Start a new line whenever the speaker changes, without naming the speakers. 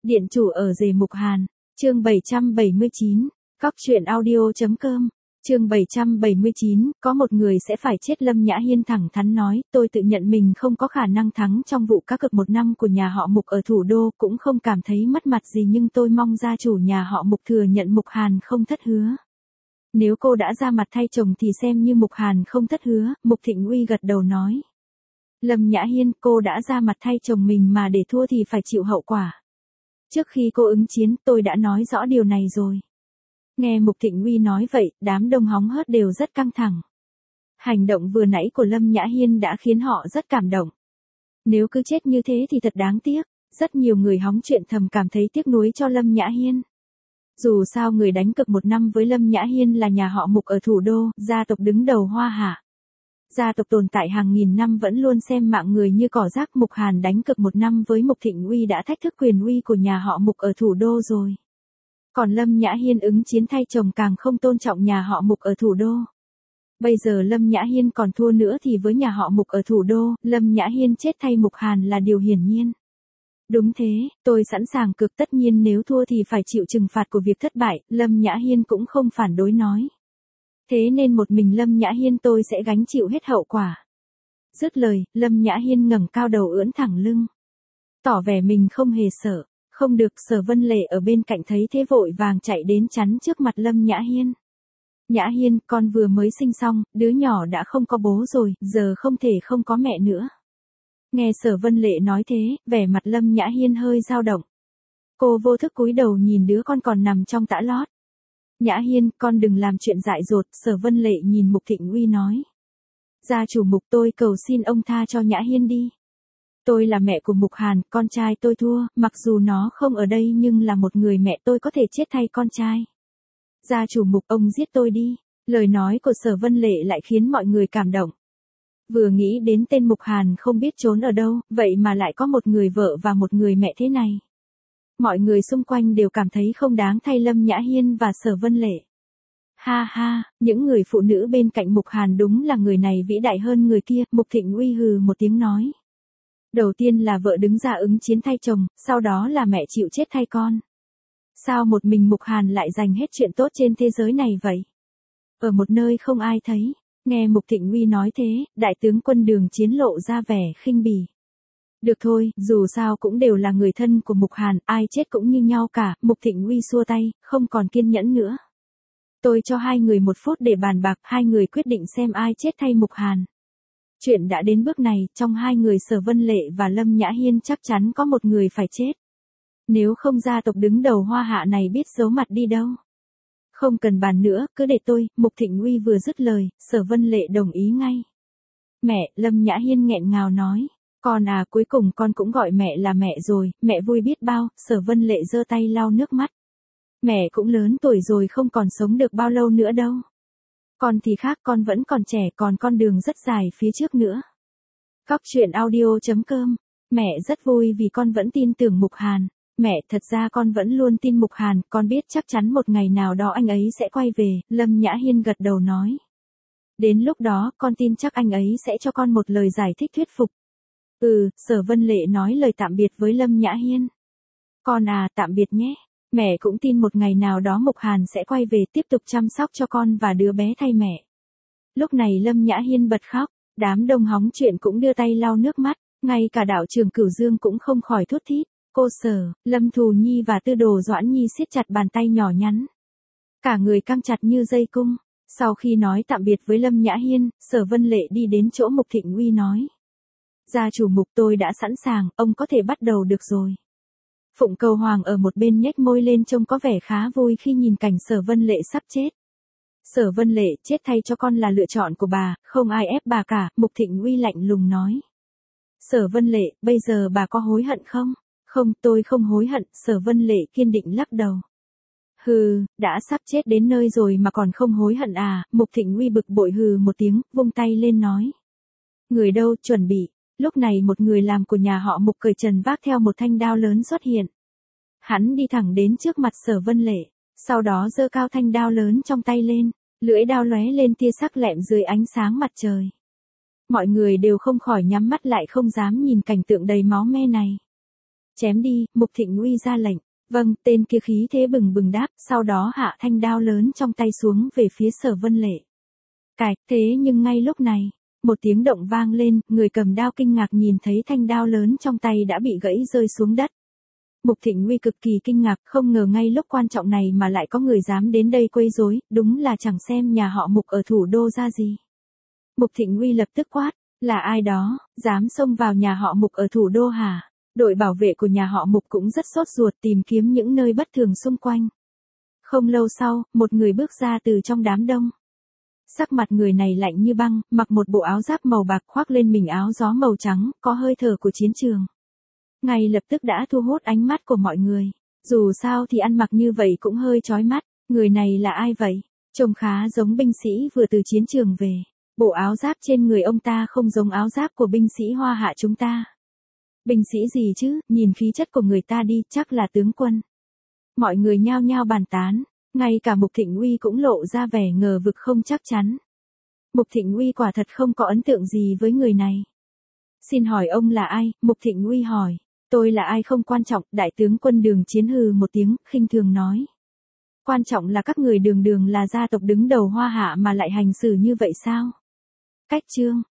Điện chủ ở rể Mục Hàn, chương 779, Cóc truyện audio.com, chương 779, có một người sẽ phải chết. Lâm Nhã Hiên thẳng thắn nói, tôi tự nhận mình không có khả năng thắng trong vụ cá cược 1 năm của nhà họ Mục ở thủ đô, cũng không cảm thấy mất mặt gì, nhưng tôi mong gia chủ nhà họ Mục thừa nhận Mục Hàn không thất hứa. Nếu cô đã ra mặt thay chồng thì xem như Mục Hàn không thất hứa. Mục Thịnh Uy gật đầu nói. Lâm Nhã Hiên, cô đã ra mặt thay chồng mình mà để thua thì phải chịu hậu quả. Trước khi cô ứng chiến, tôi đã nói rõ điều này rồi. Nghe Mục Thịnh Uy nói vậy, đám đông hóng hớt đều rất căng thẳng. Hành động vừa nãy của Lâm Nhã Hiên đã khiến họ rất cảm động. Nếu cứ chết như thế thì thật đáng tiếc. Rất nhiều người hóng chuyện thầm cảm thấy tiếc nuối cho Lâm Nhã Hiên. Dù sao người đánh cược 1 năm với Lâm Nhã Hiên là nhà họ Mục ở thủ đô, gia tộc đứng đầu Hoa Hạ. Gia tộc tồn tại hàng nghìn năm vẫn luôn xem mạng người như cỏ rác. Mục Hàn đánh cược 1 năm với Mục Thịnh Uy đã thách thức quyền uy của nhà họ Mục ở thủ đô rồi. Còn Lâm Nhã Hiên ứng chiến thay chồng càng không tôn trọng nhà họ Mục ở thủ đô. Bây giờ Lâm Nhã Hiên còn thua nữa thì với nhà họ Mục ở thủ đô, Lâm Nhã Hiên chết thay Mục Hàn là điều hiển nhiên. Đúng thế, tôi sẵn sàng cược, tất nhiên nếu thua thì phải chịu trừng phạt của việc thất bại. Lâm Nhã Hiên cũng không phản đối nói. Thế nên một mình Lâm Nhã Hiên tôi sẽ gánh chịu hết hậu quả. Dứt lời, Lâm Nhã Hiên ngẩng cao đầu ưỡn thẳng lưng. Tỏ vẻ mình không hề sợ. Không được, Sở Vân Lệ ở bên cạnh thấy thế vội vàng chạy đến chắn trước mặt Lâm Nhã Hiên. Nhã Hiên, con vừa mới sinh xong, đứa nhỏ đã không có bố rồi, giờ không thể không có mẹ nữa. Nghe Sở Vân Lệ nói thế, vẻ mặt Lâm Nhã Hiên hơi dao động. Cô vô thức cúi đầu nhìn đứa con còn nằm trong tã lót. Nhã Hiên, con đừng làm chuyện dại dột, Sở Vân Lệ nhìn Mục Thịnh Uy nói. Gia chủ Mục, tôi cầu xin ông tha cho Nhã Hiên đi. Tôi là mẹ của Mục Hàn, con trai tôi thua, mặc dù nó không ở đây nhưng là một người mẹ, tôi có thể chết thay con trai. Gia chủ Mục, ông giết tôi đi. Lời nói của Sở Vân Lệ lại khiến mọi người cảm động. Vừa nghĩ đến tên Mục Hàn không biết trốn ở đâu, vậy mà lại có một người vợ và một người mẹ thế này. Mọi người xung quanh đều cảm thấy không đáng thay Lâm Nhã Hiên và Sở Vân Lệ. Ha ha, những người phụ nữ bên cạnh Mục Hàn đúng là người này vĩ đại hơn người kia. Mục Thịnh Uy hừ một tiếng nói. Đầu tiên là vợ đứng ra ứng chiến thay chồng, sau đó là mẹ chịu chết thay con. Sao một mình Mục Hàn lại giành hết chuyện tốt trên thế giới này vậy? Ở một nơi không ai thấy. Nghe Mục Thịnh Uy nói thế, đại tướng Quân Đường Chiến lộ ra vẻ khinh bỉ. Được thôi, dù sao cũng đều là người thân của Mục Hàn, ai chết cũng như nhau cả. Mục Thịnh Uy xua tay, không còn kiên nhẫn nữa. Tôi cho hai người 1 phút để bàn bạc, hai người quyết định xem ai chết thay Mục Hàn. Chuyện đã đến bước này, trong hai người Sở Vân Lệ và Lâm Nhã Hiên chắc chắn có một người phải chết. Nếu không gia tộc đứng đầu Hoa Hạ này biết giấu mặt đi đâu. Không cần bàn nữa, cứ để tôi. Mục Thịnh Uy vừa dứt lời, Sở Vân Lệ đồng ý ngay. Mẹ, Lâm Nhã Hiên nghẹn ngào nói. Con à, cuối cùng con cũng gọi mẹ là mẹ rồi, mẹ vui biết bao. Sở Vân Lệ giơ tay lau nước mắt. Mẹ cũng lớn tuổi rồi, không còn sống được bao lâu nữa đâu. Con thì khác, con vẫn còn trẻ, còn con đường rất dài phía trước nữa. Cóc truyện audio.com. Mẹ rất vui vì con vẫn tin tưởng Mục Hàn. Mẹ, thật ra con vẫn luôn tin Mục Hàn, con biết chắc chắn một ngày nào đó anh ấy sẽ quay về. Lâm Nhã Hiên gật đầu nói. Đến lúc đó, con tin chắc anh ấy sẽ cho con một lời giải thích thuyết phục. Sở Vân Lệ nói lời tạm biệt với Lâm Nhã Hiên. Con à, tạm biệt nhé. Mẹ cũng tin một ngày nào đó Mục Hàn sẽ quay về tiếp tục chăm sóc cho con và đứa bé thay mẹ. Lúc này Lâm Nhã Hiên bật khóc, đám đông hóng chuyện cũng đưa tay lau nước mắt, ngay cả đạo trưởng Cửu Dương cũng không khỏi thút thít. Cô Sở, Lâm Thù Nhi và Tư Đồ Doãn Nhi siết chặt bàn tay nhỏ nhắn. Cả người căng chặt như dây cung. Sau khi nói tạm biệt với Lâm Nhã Hiên, Sở Vân Lệ đi đến chỗ Mục Thịnh Uy nói. Gia chủ Mục, tôi đã sẵn sàng, ông có thể bắt đầu được rồi. Phụng Cầu Hoàng ở một bên nhếch môi lên trông có vẻ khá vui khi nhìn cảnh Sở Vân Lệ sắp chết. Sở Vân Lệ, chết thay cho con là lựa chọn của bà, không ai ép bà cả. Mục Thịnh Uy lạnh lùng nói. Sở Vân Lệ, bây giờ bà có hối hận không? Không, tôi không hối hận. Sở Vân Lệ kiên định lắc đầu. Đã sắp chết đến nơi rồi mà còn không hối hận à? Mục Thịnh Uy bực bội hừ một tiếng, vung tay lên nói. Người đâu, chuẩn bị. Lúc này một người làm của nhà họ Mục cởi trần vác theo một thanh đao lớn xuất hiện. Hắn đi thẳng đến trước mặt Sở Vân Lệ, sau đó giơ cao thanh đao lớn trong tay lên, lưỡi đao lóe lên tia sắc lẹm dưới ánh sáng mặt trời. Mọi người đều không khỏi nhắm mắt lại, không dám nhìn cảnh tượng đầy máu me này. Chém đi, Mục Thịnh Uy ra lệnh. Vâng, tên kia khí thế bừng bừng đáp, sau đó hạ thanh đao lớn trong tay xuống về phía Sở Vân Lệ. Cạch, thế nhưng ngay lúc này, một tiếng động vang lên, người cầm đao kinh ngạc nhìn thấy thanh đao lớn trong tay đã bị gãy rơi xuống đất. Mục Thịnh Uy cực kỳ kinh ngạc, không ngờ ngay lúc quan trọng này mà lại có người dám đến đây quấy rối, đúng là chẳng xem nhà họ Mục ở thủ đô ra gì. Mục Thịnh Uy lập tức quát, là ai đó, dám xông vào nhà họ Mục ở thủ đô hả? Đội bảo vệ của nhà họ Mục cũng rất sốt ruột tìm kiếm những nơi bất thường xung quanh. Không lâu sau, một người bước ra từ trong đám đông. Sắc mặt người này lạnh như băng, mặc một bộ áo giáp màu bạc khoác lên mình áo gió màu trắng, có hơi thở của chiến trường. Ngay lập tức đã thu hút ánh mắt của mọi người. Dù sao thì ăn mặc như vậy cũng hơi chói mắt. Người này là ai vậy? Trông khá giống binh sĩ vừa từ chiến trường về. Bộ áo giáp trên người ông ta không giống áo giáp của binh sĩ Hoa Hạ chúng ta. Binh sĩ gì chứ, nhìn khí chất của người ta đi, chắc là tướng quân. Mọi người nhao nhao bàn tán, ngay cả Mục Thịnh Uy cũng lộ ra vẻ ngờ vực không chắc chắn. Mục Thịnh Uy quả thật không có ấn tượng gì với người này. Xin hỏi ông là ai? Mục Thịnh Uy hỏi. Tôi là ai không quan trọng, đại tướng quân Đường Chiến hừ một tiếng, khinh thường nói. Quan trọng là các người Đường Đường là gia tộc đứng đầu Hoa Hạ mà lại hành xử như vậy sao? Cách chương.